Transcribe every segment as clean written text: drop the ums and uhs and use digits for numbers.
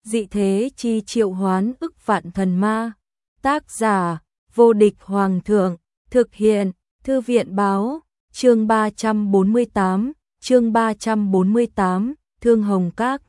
Dị thế chi triệu hoán ức vạn thần ma. Tác giả, vô địch hoàng thượng. Thực hiện, thư viện báo. Chương 348, chương 348, Thương Hồng Các.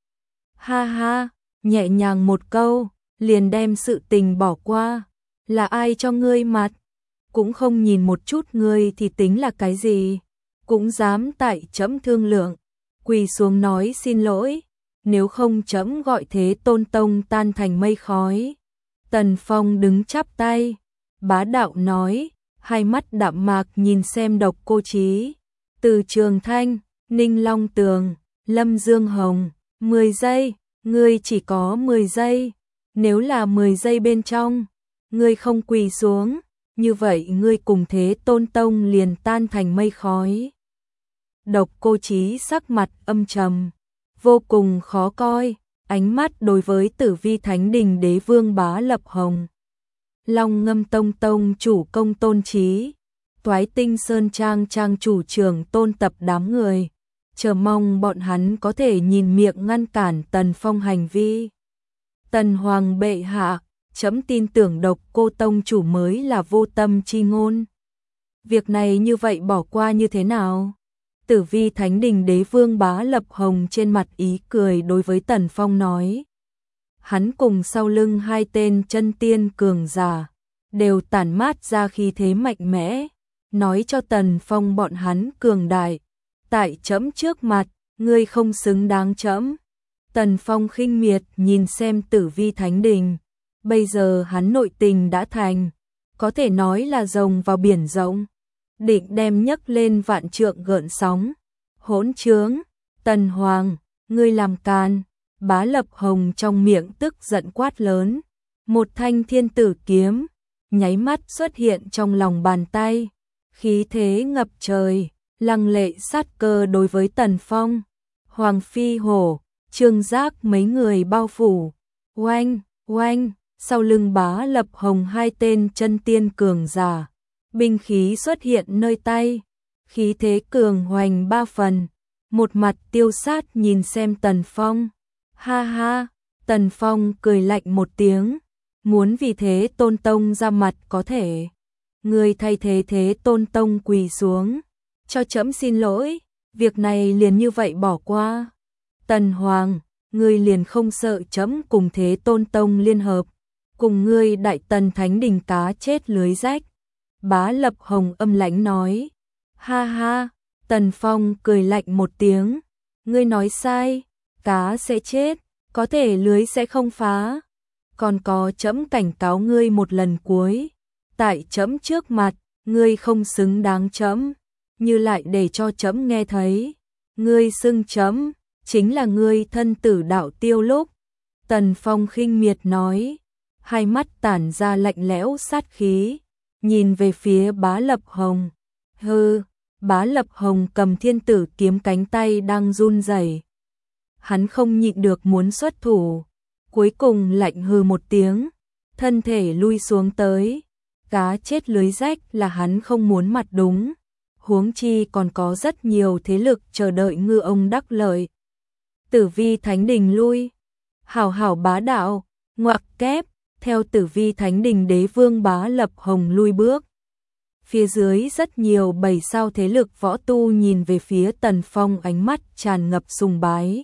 Ha ha, nhẹ nhàng một câu, liền đem sự tình bỏ qua. Là ai cho ngươi mặt? Cũng không nhìn một chút ngươi thì tính là cái gì? Cũng dám tại trẫm thương lượng, quỳ xuống nói xin lỗi, nếu không trẫm gọi Thế Tôn tông tan thành mây khói. Tần Phong đứng chắp tay, bá đạo nói, hai mắt đạm mạc nhìn xem Độc Cô Chí, Từ Trường Thanh, Ninh Long Tường, Lâm Dương Hồng, 10 giây, ngươi chỉ có 10 giây, nếu là 10 giây bên trong, ngươi không quỳ xuống, như vậy ngươi cùng Thế Tôn tông liền tan thành mây khói. Độc Cô Chí sắc mặt âm trầm, vô cùng khó coi, ánh mắt đối với Tử Vi Thánh Đình Đế Vương Bá Lập Hồng, Long Ngâm Tông tông chủ Công Tôn Chí, Toái Tinh Sơn Trang trang chủ trưởng Tôn Tập đám người, chờ mong bọn hắn có thể nhìn miệng ngăn cản Tần Phong hành vi. Tần Hoàng bệ hạ, trẫm tin tưởng Độc Cô tông chủ mới là vô tâm chi ngôn. Việc này như vậy bỏ qua như thế nào? Tử Vi Thánh Đình Đế Vương Bá Lập Hồng trên mặt ý cười đối với Tần Phong nói. Hắn cùng sau lưng hai tên chân tiên cường giả, đều tản mát ra khí thế mạnh mẽ, nói cho Tần Phong bọn hắn cường đại. Tại trẫm trước mặt, ngươi không xứng đáng trẫm. Tần Phong khinh miệt nhìn xem Tử Vi Thánh Đình, bây giờ hắn nội tình đã thành, có thể nói là rồng vào biển rộng, định đem nhấc lên vạn trượng gợn sóng. Hỗn trướng, Tần Hoàng, ngươi làm càn. Bá Lập Hồng trong miệng tức giận quát lớn, một thanh thiên tử kiếm, nháy mắt xuất hiện trong lòng bàn tay, khí thế ngập trời, lăng lệ sát cơ đối với Tần Phong. Hoàng Phi Hổ, Trương Giác mấy người bao phủ, oanh, oanh, sau lưng Bá Lập Hồng hai tên chân tiên cường giả, binh khí xuất hiện nơi tay, khí thế cường hoành ba phần, một mặt tiêu sát nhìn xem Tần Phong. Ha ha, Tần Phong cười lạnh một tiếng, muốn vì Thế Tôn tông ra mặt có thể. Người thay thế Thế Tôn tông quỳ xuống, cho trẫm xin lỗi, việc này liền như vậy bỏ qua. Tần Hoàng, ngươi liền không sợ trẫm cùng Thế Tôn tông liên hợp, cùng ngươi Đại Tần Thánh Đình cá chết lưới rách. Bá Lập Hồng âm lãnh nói. Ha ha, Tần Phong cười lạnh một tiếng, ngươi nói sai. Cá sẽ chết, có thể lưới sẽ không phá. Còn có trẫm cảnh cáo ngươi một lần cuối, tại trẫm trước mặt, ngươi không xứng đáng trẫm, như lại để cho trẫm nghe thấy, ngươi xưng trẫm, chính là ngươi thân tử đạo tiêu lúc. Tần Phong khinh miệt nói, hai mắt tản ra lạnh lẽo sát khí, nhìn về phía Bá Lập Hồng. Hừ, Bá Lập Hồng cầm thiên tử kiếm cánh tay đang run rẩy. Hắn không nhịn được muốn xuất thủ, cuối cùng lạnh hừ một tiếng, thân thể lui xuống tới. Cá chết lưới rách là hắn không muốn mặt đúng, huống chi còn có rất nhiều thế lực chờ đợi ngư ông đắc lợi. Tử Vi Thánh Đình lui, hảo hảo bá đạo, ngoặc kép, theo Tử Vi Thánh Đình Đế Vương Bá Lập Hồng lui bước. Phía dưới rất nhiều 7 sao thế lực võ tu nhìn về phía Tần Phong, ánh mắt tràn ngập sùng bái,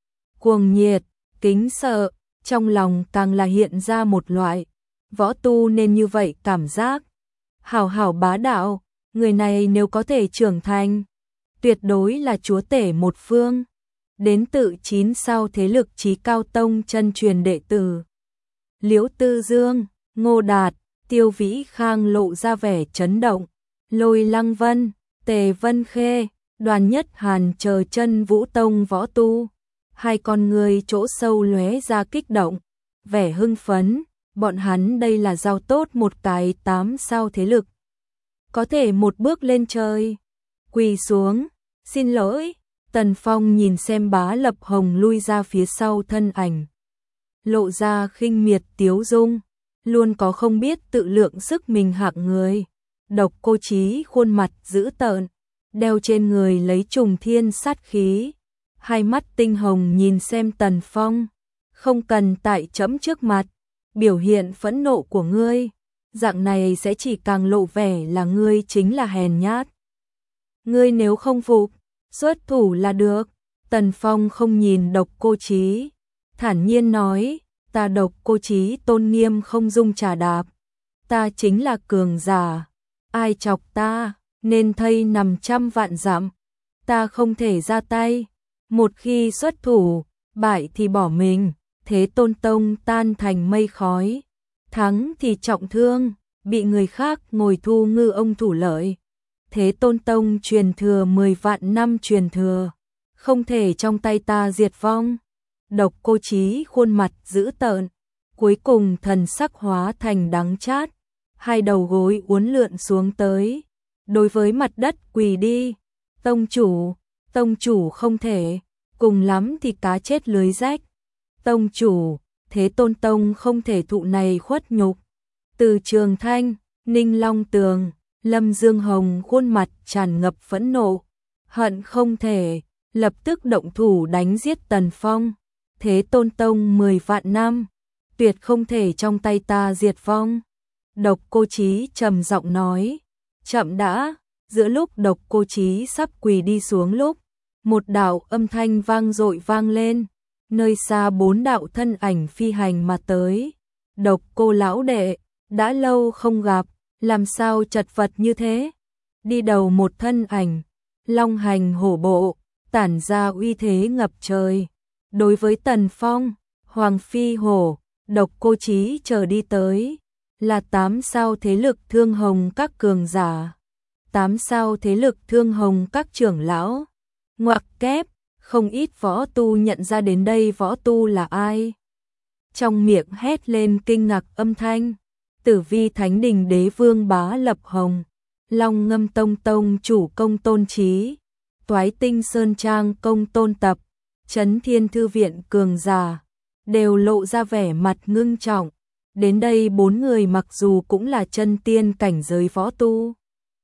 cuồng nhiệt, kính sợ, trong lòng càng là hiện ra một loại võ tu nên như vậy cảm giác. Hảo hảo bá đạo, người này nếu có thể trưởng thành, tuyệt đối là chúa tể một phương, đến tự 9 sao thế lực chí cao tông chân truyền đệ tử. Liễu Tư Dương, Ngô Đạt, Tiêu Vĩ Khang lộ ra vẻ chấn động, Lôi Lăng Vân, Tề Vân Khê, Đoàn Nhất Hàn chờ chân Vũ Tông võ tu. Hai con người chỗ sâu lóe ra kích động, vẻ hưng phấn, bọn hắn đây là giao tốt một cái 8 sao thế lực. Có thể một bước lên trời, quỳ xuống, xin lỗi. Tần Phong nhìn xem Bá Lập Hồng lui ra phía sau thân ảnh, lộ ra khinh miệt tiếu dung, luôn có không biết tự lượng sức mình hạng người. Độc Cô Chí khuôn mặt dữ tợn, đeo trên người lấy trùng thiên sát khí, hai mắt tinh hồng nhìn xem Tần Phong, không cần tại trẫm trước mặt biểu hiện phẫn nộ của ngươi, dạng này sẽ chỉ càng lộ vẻ là ngươi chính là hèn nhát. Ngươi nếu không phục, xuất thủ là được. Tần Phong không nhìn Độc Cô Chí, thản nhiên nói, ta Độc Cô Chí tôn nghiêm không dung trà đạp, ta chính là cường giả, ai chọc ta, nên thây nằm trăm vạn dặm, ta không thể ra tay, một khi xuất thủ, bại thì bỏ mình, Thế Tôn Tông tan thành mây khói, thắng thì trọng thương, bị người khác ngồi thu ngư ông thủ lợi. Thế Tôn Tông truyền thừa 10 vạn năm truyền thừa, không thể trong tay ta diệt vong. Độc Cô Chí khuôn mặt dữ tợn, cuối cùng thần sắc hóa thành đắng chát, hai đầu gối uốn lượn xuống tới, đối với mặt đất quỳ đi. Tông chủ không thể, cùng lắm thì cá chết lưới rách. Tông chủ, Thế Tôn Tông không thể thụ này khuất nhục. Từ Trường Thanh, Ninh Long Tường, Lâm Dương Hồng khuôn mặt tràn ngập phẫn nộ, hận không thể lập tức động thủ đánh giết Tần Phong. Thế Tôn Tông 10 vạn năm, tuyệt không thể trong tay ta diệt vong. Độc Cô Chí trầm giọng nói, chậm đã. Giữa lúc Độc Cô Chí sắp quỳ đi xuống lúc, một đạo âm thanh vang dội vang lên, nơi xa 4 đạo thân ảnh phi hành mà tới. Độc Cô lão đệ, đã lâu không gặp, làm sao chật vật như thế? Đi đầu một thân ảnh, long hành hổ bộ, tản ra uy thế ngập trời. Đối với Tần Phong, Hoàng Phi Hổ, Độc Cô Chí chờ đi tới, là 8 sao thế lực Thương Hồng các cường giả, 8 sao thế lực Thương Hồng các trưởng lão. Ngoặc kép, không ít võ tu nhận ra đến đây võ tu là ai. Trong miệng hét lên kinh ngạc âm thanh. Tử Vi Thánh Đình Đế Vương Bá Lập Hồng, Long Ngâm Tông Tông chủ Công Tôn Chí, Toái Tinh Sơn Trang Công Tôn Tập, Chấn Thiên Thư Viện cường giả, đều lộ ra vẻ mặt ngưng trọng. Đến đây 4 người mặc dù cũng là chân tiên cảnh giới võ tu,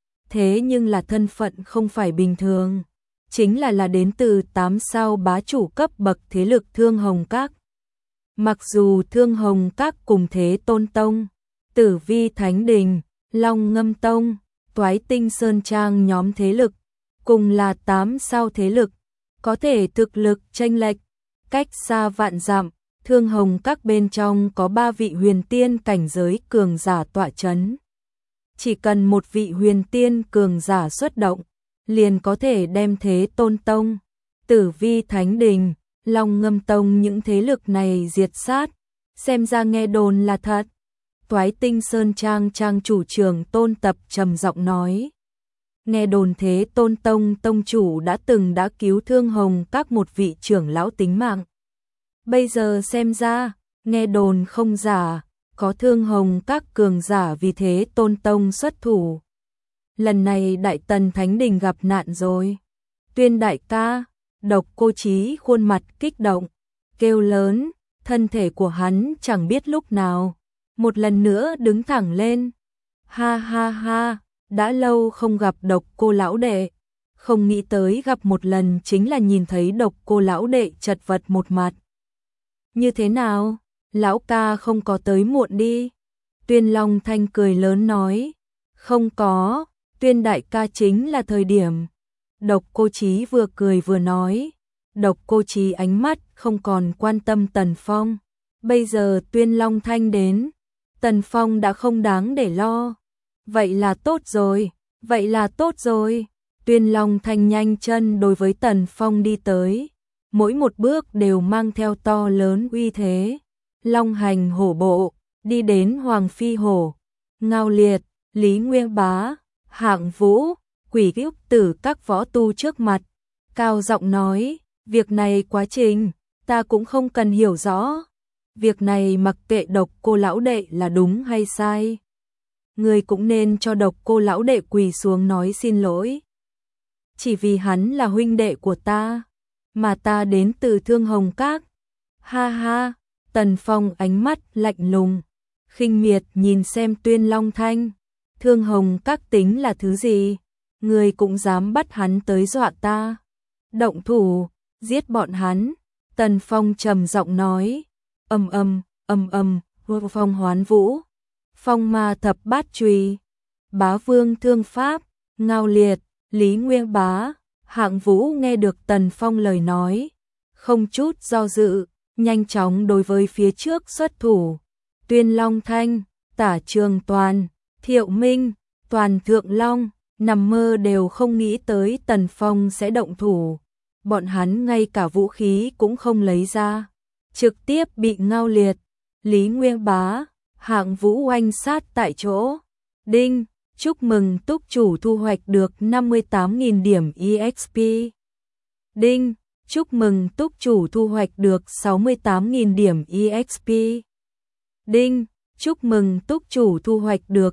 thế nhưng là thân phận không phải bình thường, chính là đến từ 8 sao bá chủ cấp bậc thế lực Thương Hồng Các. Mặc dù Thương Hồng Các cùng Thế Tôn Tông, Tử Vi Thánh Đình, Long Ngâm Tông, Toái Tinh Sơn Trang nhóm thế lực, cùng là 8 sao thế lực, có thể thực lực chênh lệch, cách xa vạn dặm. Thương Hồng Các bên trong có 3 vị huyền tiên cảnh giới cường giả tọa chấn. Chỉ cần một vị huyền tiên cường giả xuất động, liền có thể đem Thế Tôn Tông, Tử Vi Thánh Đình, Long Ngâm Tông những thế lực này diệt sát. Xem ra nghe đồn là thật. Toái Tinh Sơn Trang trang chủ trưởng Tôn Tập trầm giọng nói. Nghe đồn Thế Tôn Tông tông chủ đã cứu Thương Hồng Các một vị trưởng lão tính mạng. Bây giờ xem ra, nghe đồn không giả, có Thương Hồng Các cường giả vì Thế Tôn Tông xuất thủ. Lần này Đại Tần Thánh Đình gặp nạn rồi. Tuyên đại ca, Độc Cô Chí khuôn mặt kích động, kêu lớn, thân thể của hắn chẳng biết lúc nào một lần nữa đứng thẳng lên. Ha ha ha, đã lâu không gặp Độc Cô lão đệ, không nghĩ tới gặp một lần chính là nhìn thấy Độc Cô lão đệ chật vật một mặt. Như thế nào, lão ca không có tới muộn đi? Tuyên Long Thanh cười lớn nói, không có, Tuyên đại ca chính là thời điểm. Độc Cô Chí vừa cười vừa nói. Độc Cô Chí ánh mắt không còn quan tâm Tần Phong. Bây giờ Tuyên Long Thanh đến, Tần Phong đã không đáng để lo. Vậy là tốt rồi, vậy là tốt rồi. Tuyên Long Thanh nhanh chân đối với Tần Phong đi tới. Mỗi một bước đều mang theo to lớn uy thế. Long hành hổ bộ, đi đến Hoàng Phi Hổ, Ngao Liệt, Lý Nguyên Bá, Hạng Vũ, Quỷ Kiếp Tử các võ tu trước mặt. Cao giọng nói, việc này quá trình, ta cũng không cần hiểu rõ. Việc này mặc kệ Độc Cô lão đệ là đúng hay sai. Người cũng nên cho Độc Cô lão đệ quỳ xuống nói xin lỗi. Chỉ vì hắn là huynh đệ của ta, mà ta đến từ Thương Hồng Các. Ha ha, Tần Phong ánh mắt lạnh lùng, khinh miệt nhìn xem Tuyên Long Thanh. Thương Hồng Các tính là thứ gì? Người cũng dám bắt hắn tới dọa ta. Động thủ, giết bọn hắn. Tần Phong trầm giọng nói, Phong hoán vũ, phong ma thập bát chùy, bá vương thương pháp, Ngao Liệt, Lý Nguyên Bá. Hạng Vũ nghe được Tần Phong lời nói, không chút do dự, nhanh chóng đối với phía trước xuất thủ. Tuyên Long Thanh, Tả Trường Toàn, Thiệu Minh, Toàn Thượng Long, nằm mơ đều không nghĩ tới Tần Phong sẽ động thủ. Bọn hắn ngay cả vũ khí cũng không lấy ra, trực tiếp bị Ngao Liệt, Lý Nguyên Bá, Hạng Vũ oanh sát tại chỗ. Đinh, chúc mừng túc chủ thu hoạch được 58.000 điểm EXP. Đinh, chúc mừng túc chủ thu hoạch được 68.000 điểm EXP. Đinh, chúc mừng túc chủ thu hoạch được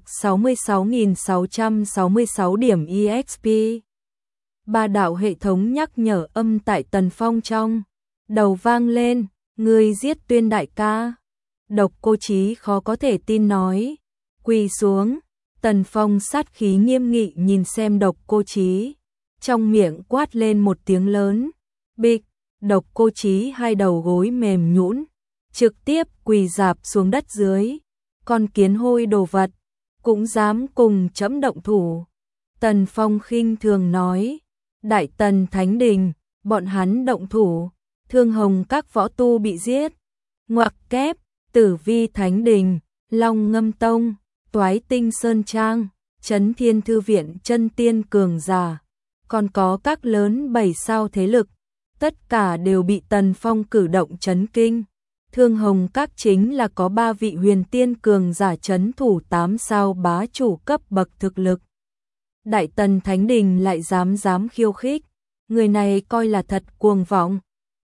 66.666 điểm EXP. Ba đạo hệ thống nhắc nhở âm tại Tần Phong trong đầu vang lên, người giết Tuyên đại ca. Độc Cô Chí khó có thể tin nói, quỳ xuống. Tần Phong sát khí nghiêm nghị nhìn xem Độc Cô Chí, trong miệng quát lên một tiếng lớn, bịch. Độc Cô Chí hai đầu gối mềm nhũn, trực tiếp quỳ rạp xuống đất dưới. Con kiến hôi đồ vật, cũng dám cùng chấm động thủ. Tần Phong khinh thường nói, Đại Tần Thánh Đình, bọn hắn động thủ, Thương Hồng các võ tu bị giết. Ngoặc kép, Tử Vi Thánh Đình, Long Ngâm Tông, Toái Tinh Sơn Trang, Chấn Thiên Thư Viện chân tiên cường giả, còn có các lớn 7 sao thế lực, tất cả đều bị Tần Phong cử động chấn kinh. Thương Hồng các chính là có 3 vị huyền tiên cường giả chấn thủ 8 sao bá chủ cấp bậc thực lực. Đại Tần Thánh Đình lại dám khiêu khích, người này coi là thật cuồng vọng.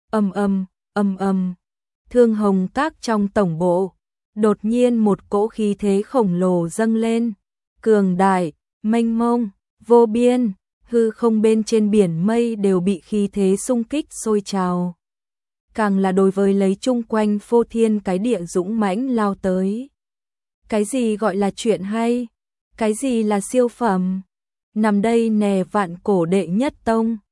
Thương Hồng các trong tổng bộ, đột nhiên một cỗ khí thế khổng lồ dâng lên, cường đại, mênh mông, vô biên, hư không bên trên biển mây đều bị khí thế xung kích sôi trào. Càng là đối với lấy chung quanh phô thiên cái địa dũng mãnh lao tới. Cái gì gọi là chuyện hay? Cái gì là siêu phẩm? Nằm đây nè vạn cổ đệ nhất tông,